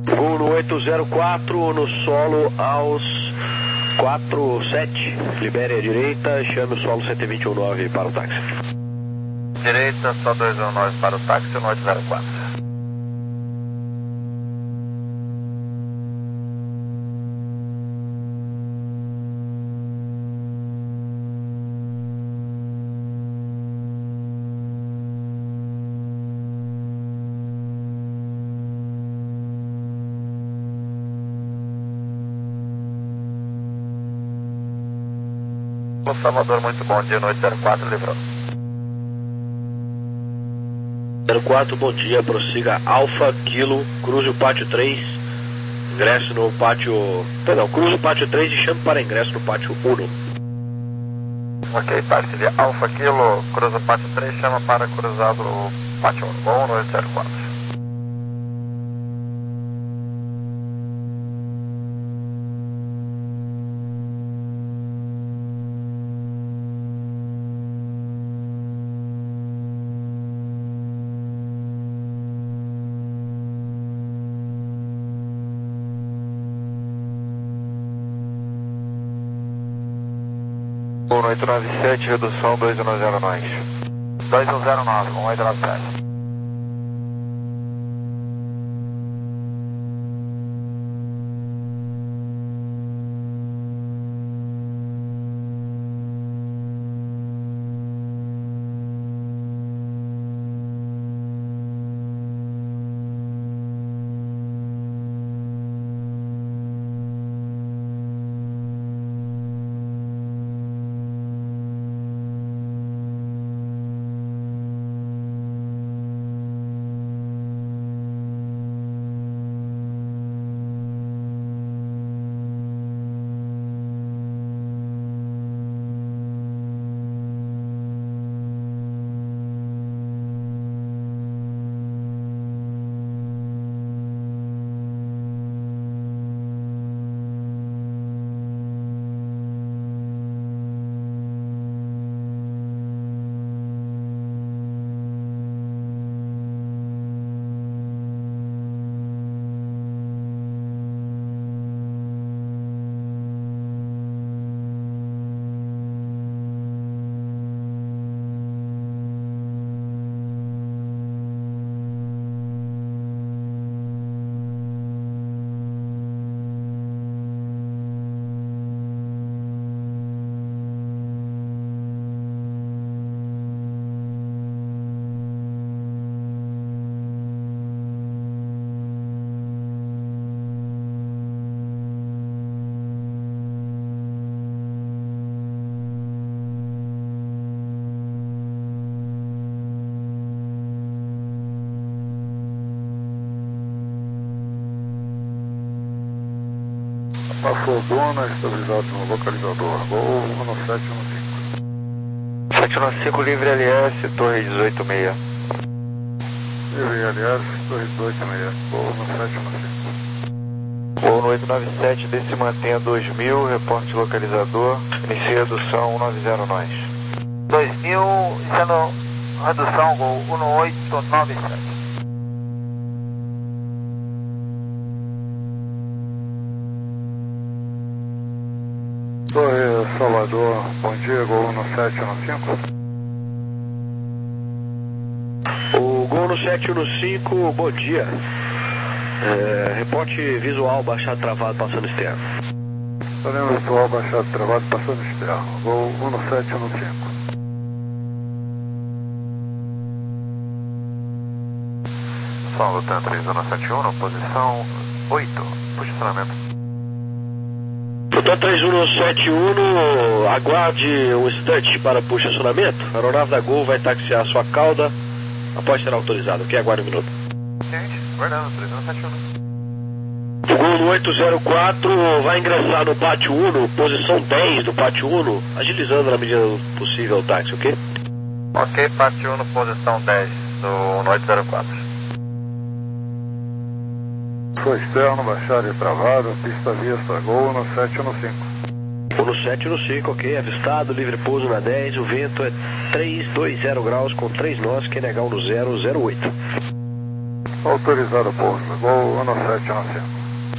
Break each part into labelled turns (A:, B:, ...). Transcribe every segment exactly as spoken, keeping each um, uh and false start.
A: Voo no oito zero quatro, no solo aos quatro sete, libere a direita, chame o solo sete dois um nove para o táxi.
B: Direita, só dois um nove para o táxi no oito zero quatro. Salvador, muito bom dia, no oito zero quatro, livrou.
A: zero quatro, bom dia, prossiga Alfa, Kilo, cruze o pátio três, ingresse no pátio, perdão, cruze o pátio três e chame para ingresso no pátio um.
B: Ok, táxi de Alfa, Kilo, cruza o pátio três, chama para cruzado o pátio um, bom no oito zero quatro. um oito nove sete, redução dois um zero nove. dois um zero nove, um oito nove sete.
C: Passou dona, estabilizado no localizador, voo um sete um cinco.
B: sete um cinco, livre L S, torre dezoito seis.
C: Livre L S, torre dezoito seis, voo um sete um cinco.
B: Voo no oito nove sete, desce mantenha dois mil, reporte localizador, inicia redução um nove zero nove. dois mil, sendo redução, voo um oito nove sete.
C: Torre Salvador, bom dia, Gol no sete um cinco.
A: O Gol no sete um cinco, bom dia. É, reporte visual baixado travado passando externo.
C: Estaremos visual baixado travado passando externo, Gol um sete um cinco.
B: São Lutan três um sete um, posição oito, posicionamento.
A: Lutan três um sete um, aguarde um instante para posicionamento. A aeronave da Gol vai taxiar sua cauda após ser autorizada. Ok, aguarde um minuto.
B: Gente, guardando, três um sete um.
A: O Gol no oito zero quatro vai ingressar no pátio um, posição dez do pátio um, agilizando na medida do possível o táxi, ok?
B: Ok, pátio um, posição dez do oito zero quatro.
C: Foi externo, baixado e travado, pista vista, Gol no sete um cinco.
A: Gol no sete um cinco, ok, avistado, livre pouso na dez, o vento é trezentos e vinte graus com três nós, quem negar um no zero zero oito.
C: Autorizado pouso, Gol ano sete ano cinco.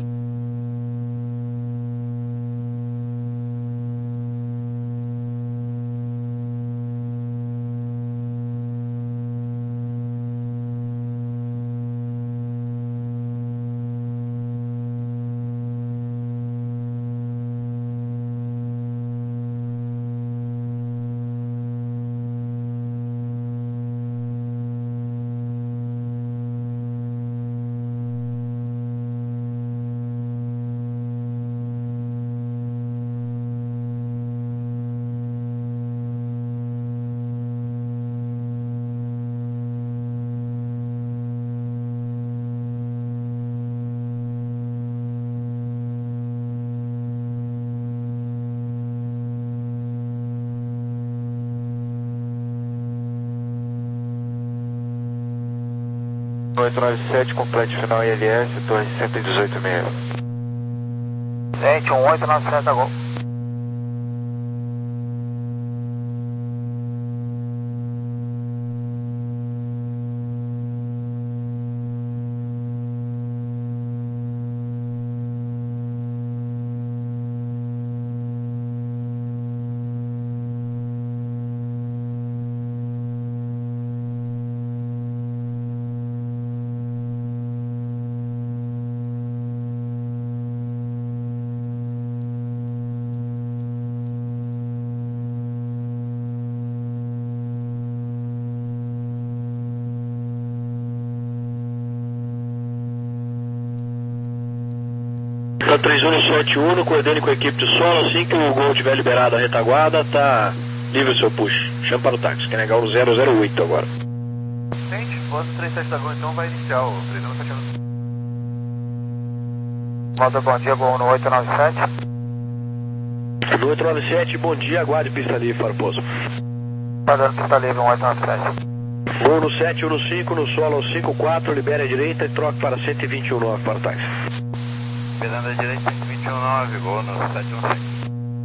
B: oito nove sete, complete final I L S, torre cento e dezoito meia. Gente, um oito nove sete, agora.
A: três um sete um, coordene com a equipe de solo, assim que o Gol tiver liberado a retaguarda, tá livre o seu push. Chama para o táxi, quer negar o zero zero oito agora.
B: Gente, posto três sete da Gol, então vai iniciar o três um sete um. Volta, bom dia, Gol no oito nove sete.
A: No oito nove sete, bom dia, aguarde pista livre para o pouso.
B: Tá dando pista livre, um oito nove sete.
A: Gol no sete um cinco, no solo cinco quatro, libere a direita e troque para cento e vinte e um nove para o táxi.
B: Pedando a direita, cento e vinte e um nove, Gol no sete um cinco.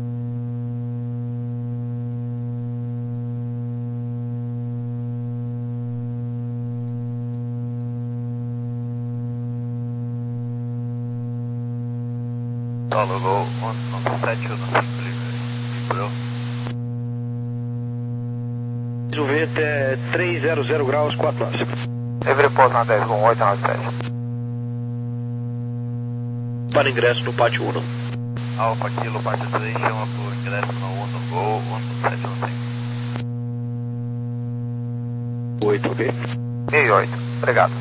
B: Solo, Gol no sete um cinco, liberou.
A: O vento é trezentos graus, quatro nove.
B: Livre pouso na dez, Gol oito nove sete.
A: Para ingresso no pátio um.
B: Alfa Kilo, pátio três, chama por ingresso no um, Gol um sete um cinco.
A: oito, ok?
B: E oito, obrigado.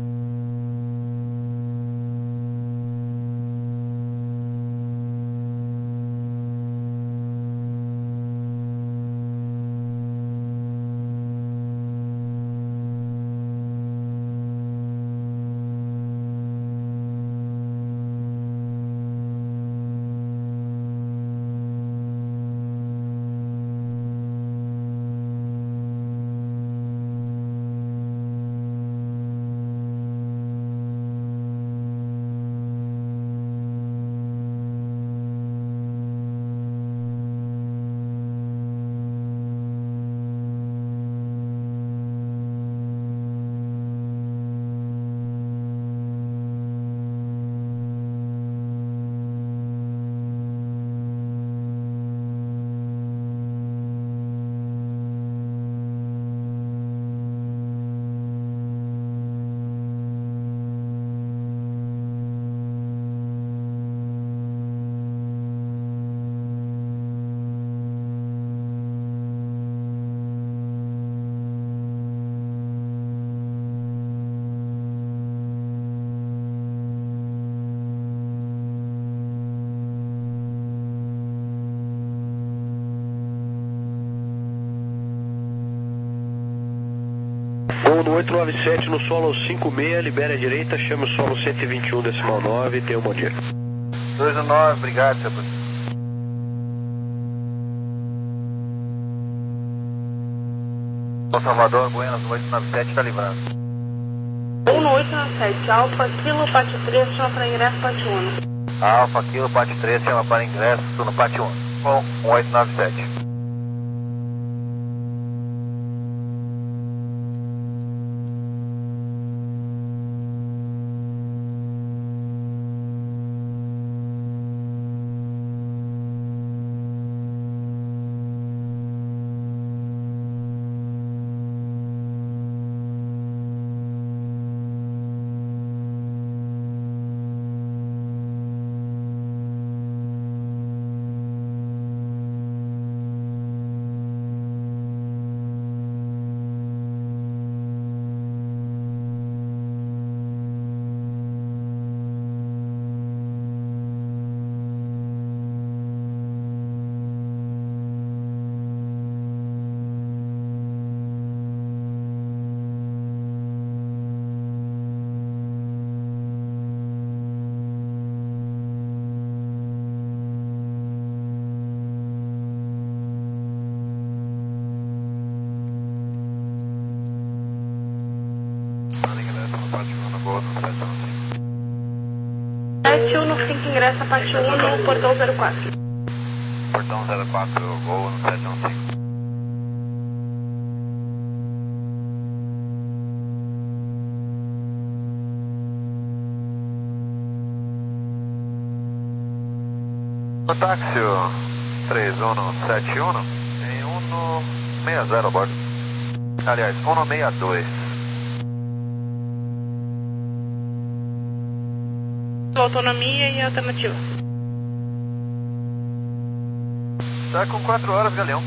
A: Gol no oito nove sete, no solo cinco seis, libere a direita, chame o solo cento e vinte e um decimal nove, tenha um bom dia.
B: dois um nove, obrigado, seu Salvador, Buenas, oito nove sete, está livrando.
D: um no oito nove sete, Alfa Kilo, pátio três, chama para ingresso, pátio um.
B: Alfa Kilo, pátio três, chama para ingresso no pátio um. Bom, um oito nove sete. Pátio um, Gol no sete um cinco.
D: sete um cinco, ingressa Pátio um, portão zero quatro.
B: Portão zero quatro, Gol no sete um cinco. O táxi três um sete um tem um seis zero a bordo. Aliás, um seis dois.
D: Autonomia e alternativa.
B: Tá com quatro horas, Galeão.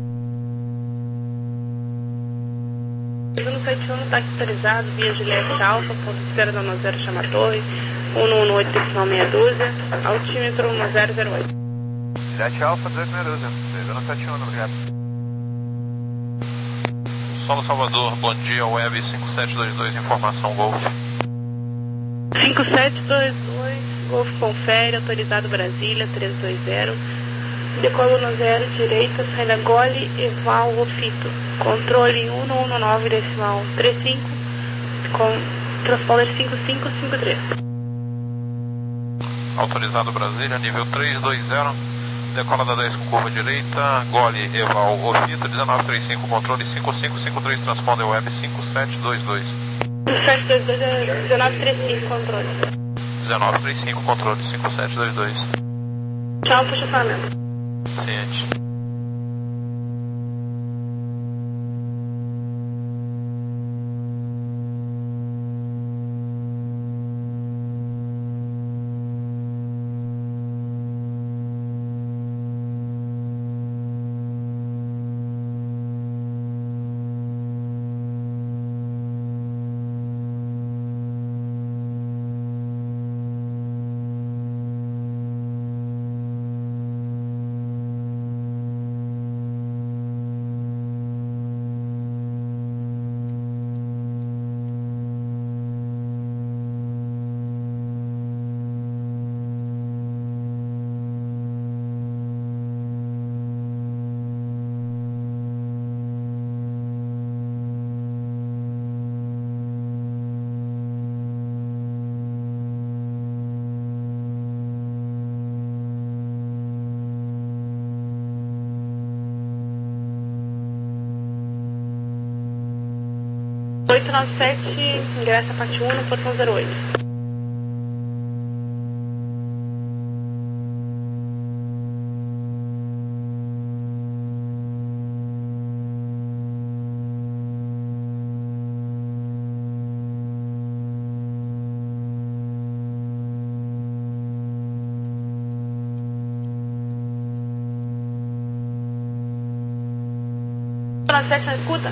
D: três um sete um, táxi autorizado, via Juliette Alfa, ponto de espera da um zero, chama a torre, um um oito, decimal meia dúzia, altímetro um zero zero oito.
B: Juliette Alfa, dezoito meia dúzia, três um sete um, obrigado.
E: Solo Salvador, bom dia, Web cinco sete dois dois, informação Golf.
D: cinco sete dois dois, Golf confere, autorizado Brasília, três dois zero, decola no zero, direita, sai da Gole, Eval, Ofito, controle um um nove, decimal trinta e cinco, com transponder cinco cinco cinco três.
E: Autorizado Brasília, nível três dois zero, decola da dez com curva direita, Gole, Eval, Ofito, dezenove trinta e cinco, controle cinco cinco cinco três, transponder Web cinco sete dois dois.
D: cinco sete dois dois é dezenove trinta e cinco, controle.
E: dezenove trinta e cinco, controle cinco sete dois dois.
D: Tchau, puxa pagamento.
E: Ciente.
D: oito nove sete, ingressa parte um no portão zero oito. oito nove sete, na escuta?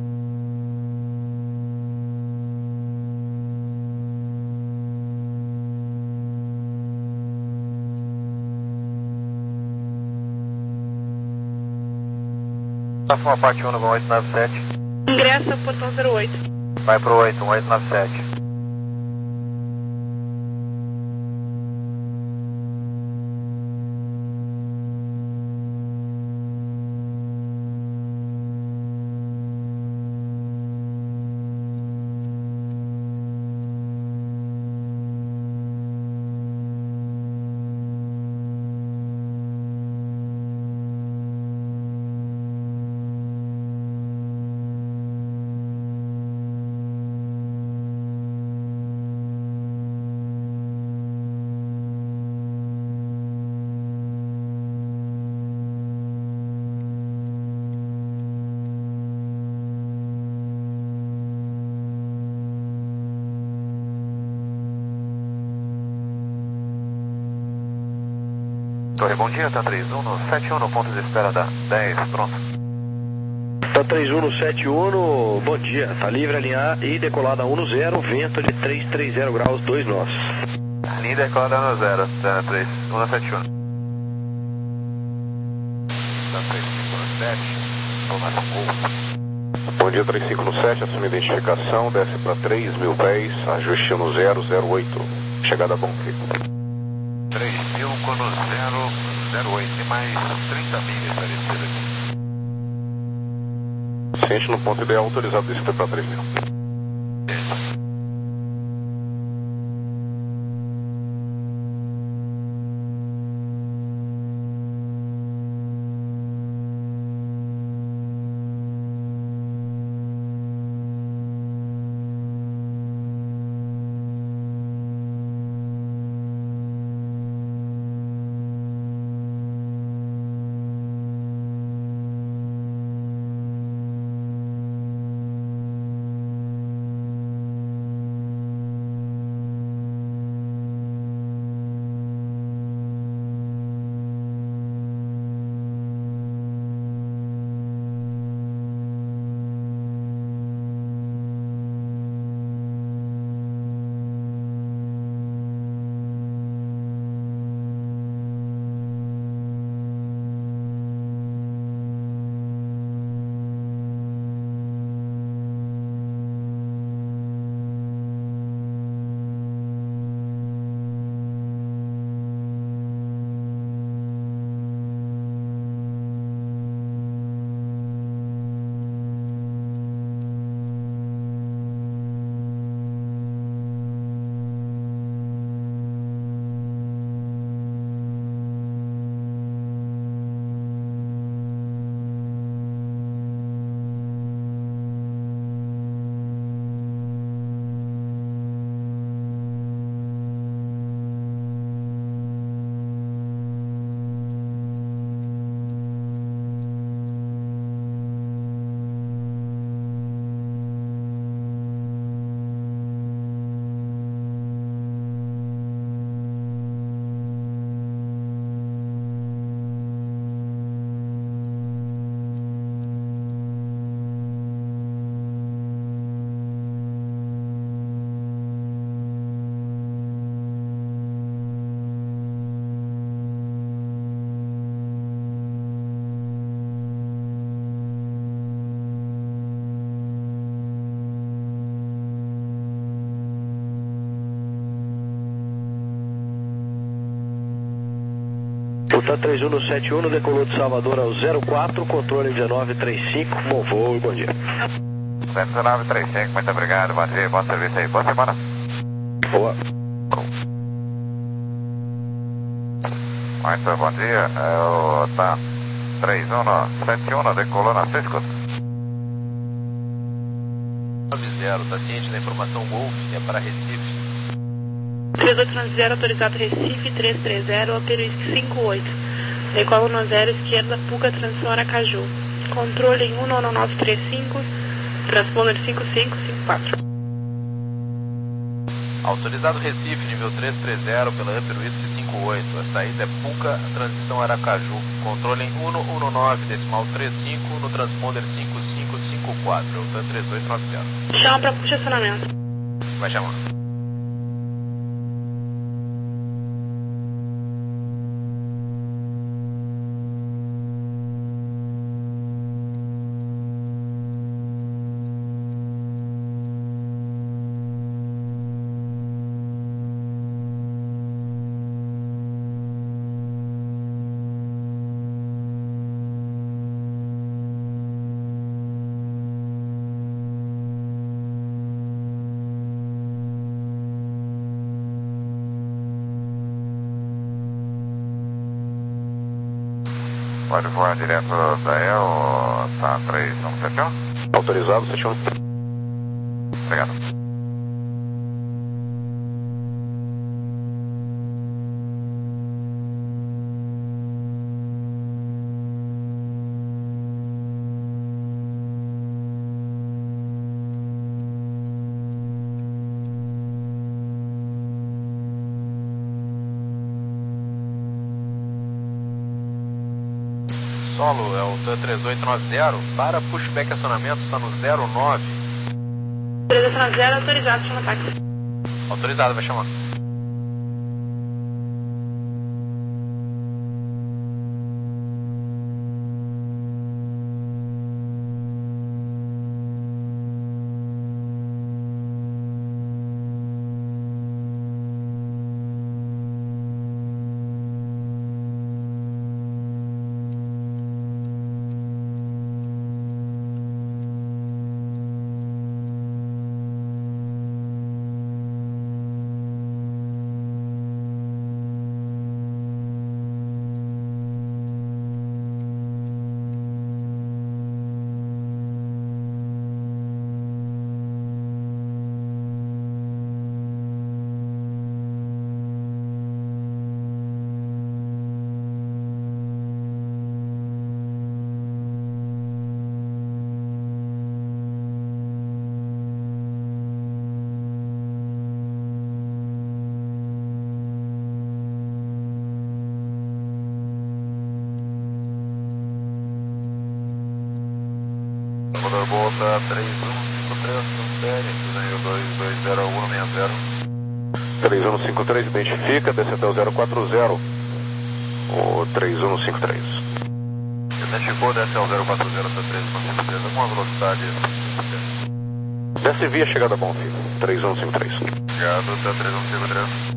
B: Próxima parte um no oito nove sete.
D: Ingressa portão zero oito.
B: Vai pro oito, um oito nove sete. Torre, bom dia, tá três um no sete um no ponto de espera da dez, pronto.
A: Tá três um no sete um, bom dia, tá livre a linha A e decolada um zero, vento de trezentos e trinta graus, dois nós.
B: Linha decolada no zero, tá três um no sete um. Tá três cinco no sete, informação Golf.
C: Bom dia, três cinco no sete, assume identificação, desce para três mil pés, ajuste no zero zero oito, chegada a Bom Frio.
B: três mil com no zero zero oito, tem mais trinta milhas para descer aqui.
C: Ciente no ponto ideal, autorizado descer para três mil.
A: Delta três um sete um, decolou de Salvador ao zero quatro, controle dezenove trinta e cinco, bom voo e bom dia.
B: dezenove trinta e cinco, muito obrigado, bom dia, bom serviço aí, boa semana.
A: Boa.
B: Muito bom dia, é o tá três um sete um, decolou na Cisco.
E: nove zero, tá ciente da informação Golf, é para Recife.
D: três oito nove zero, autorizado Recife, três três zero, Alter Whisky cinco oito. Decola no zero, esquerda, Puca, transição Aracaju. Controle em um nove nove três cinco, transponder cinco cinco cinco quatro.
E: Autorizado Recife, nível três três zero, pela Alter Whisky cinco oito. A saída é Puca, transição Aracaju. Controle em um nove nove, decimal trinta e cinco, no transponder cinco cinco cinco quatro. Alter três oito nove zero.
D: Chama para estacionamento.
E: Vai chamar.
B: Pode voar direto daí, ou tá três um sete um?
A: Autorizado, sete um.
B: Obrigado.
E: Solo é o T três oito nove zero, para pushback acionamento está no zero nove.
D: três oito nove zero, autorizado, chama táxi.
E: Autorizado, vai chamar.
B: Motor volta três um cinco três, confere, dois dois zero um seis zero.
A: três um cinco três, identifica, desce até o zero quatro zero. O três um cinco três.
B: Identificou, desce ao zero quatro zero, tá três um cinco três, alguma velocidade.
A: Desce via chegada bom, filho. três um cinco três.
B: Obrigado, tá três um cinco três.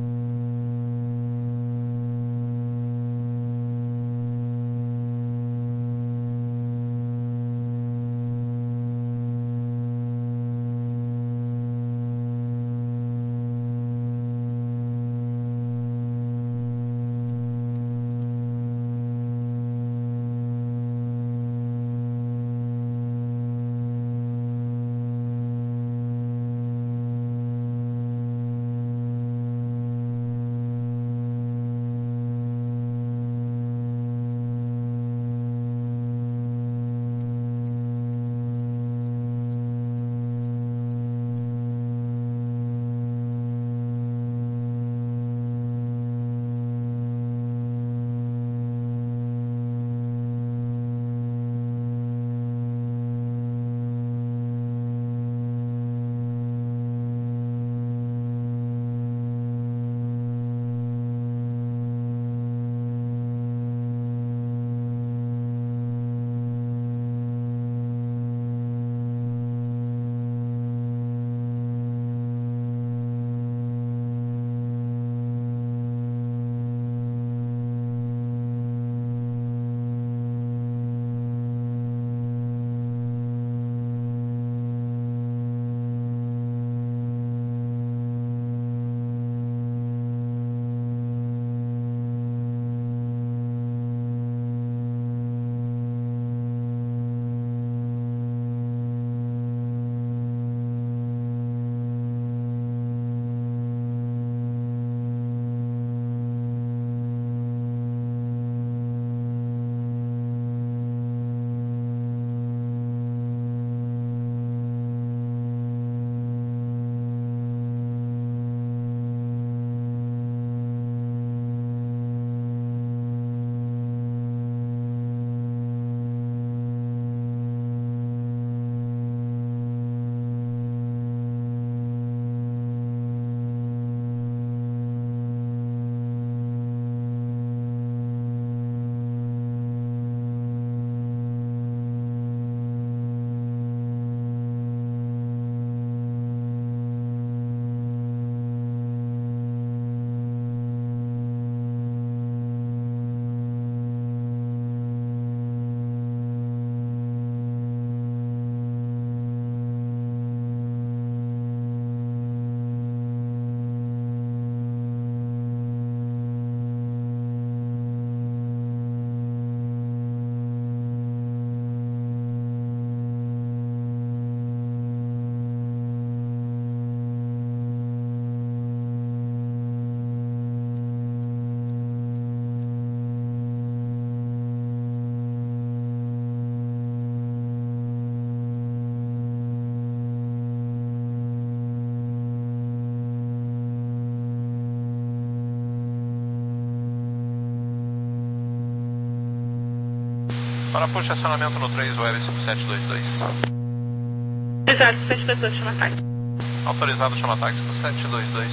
E: Para push acionamento no três web cinco sete dois dois.
D: Exato, cinco sete dois dois, chama táxi.
E: Autorizado, chama táxi cinco sete dois dois.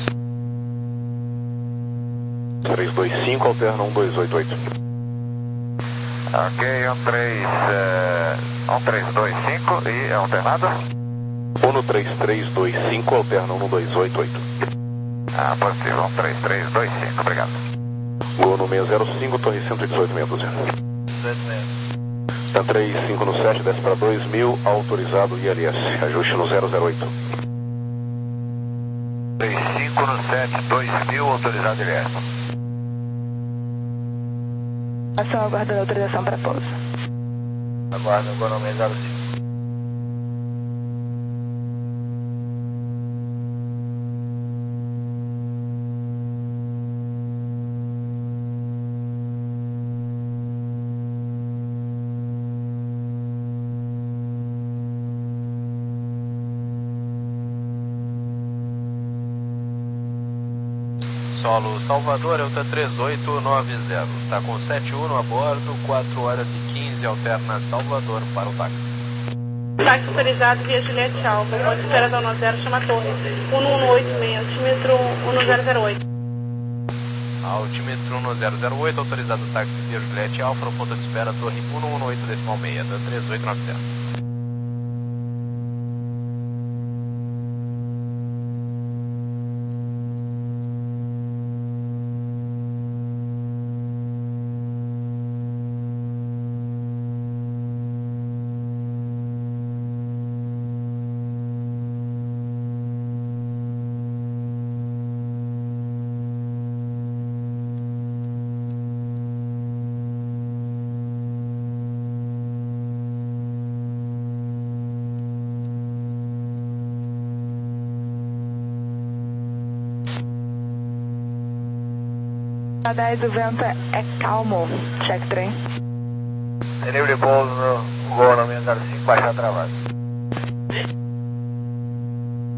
A: três dois cinco, alterna um dois oito oito.
B: Ok, um três, é, um três dois cinco e é alternado?
A: um três três dois cinco, alterna um dois oito oito.
B: Ah, possível, um três três dois cinco, obrigado.
A: Gol no seis zero cinco, torre cento e dezoito, meia dúzia. Está três cinco no sete, desce para dois mil, autorizado I L S, ajuste no zero zero oito.
B: três cinco no sete, dois mil, autorizado I L S.
F: Ação aguardando a autorização para pouso.
B: Aguardo, agora no seis zero cinco.
E: Solo Salvador, Elta três oito nove zero. Está com sete um a bordo, quatro horas e quinze, alterna Salvador para o táxi.
D: Táxi autorizado via Juliette Alva, ponto de espera da um zero, chama torre. um um oito seis, altímetro um zero zero oito.
E: Altímetro um zero zero oito, autorizado táxi via Juliette Alfa, no ponto de espera, torre um um oito decimal seis, da três oito nove zero.
F: A dez, o vento é, é calmo. Check trem.
B: Livre pouso no Gol no seis zero cinco, baixar travado.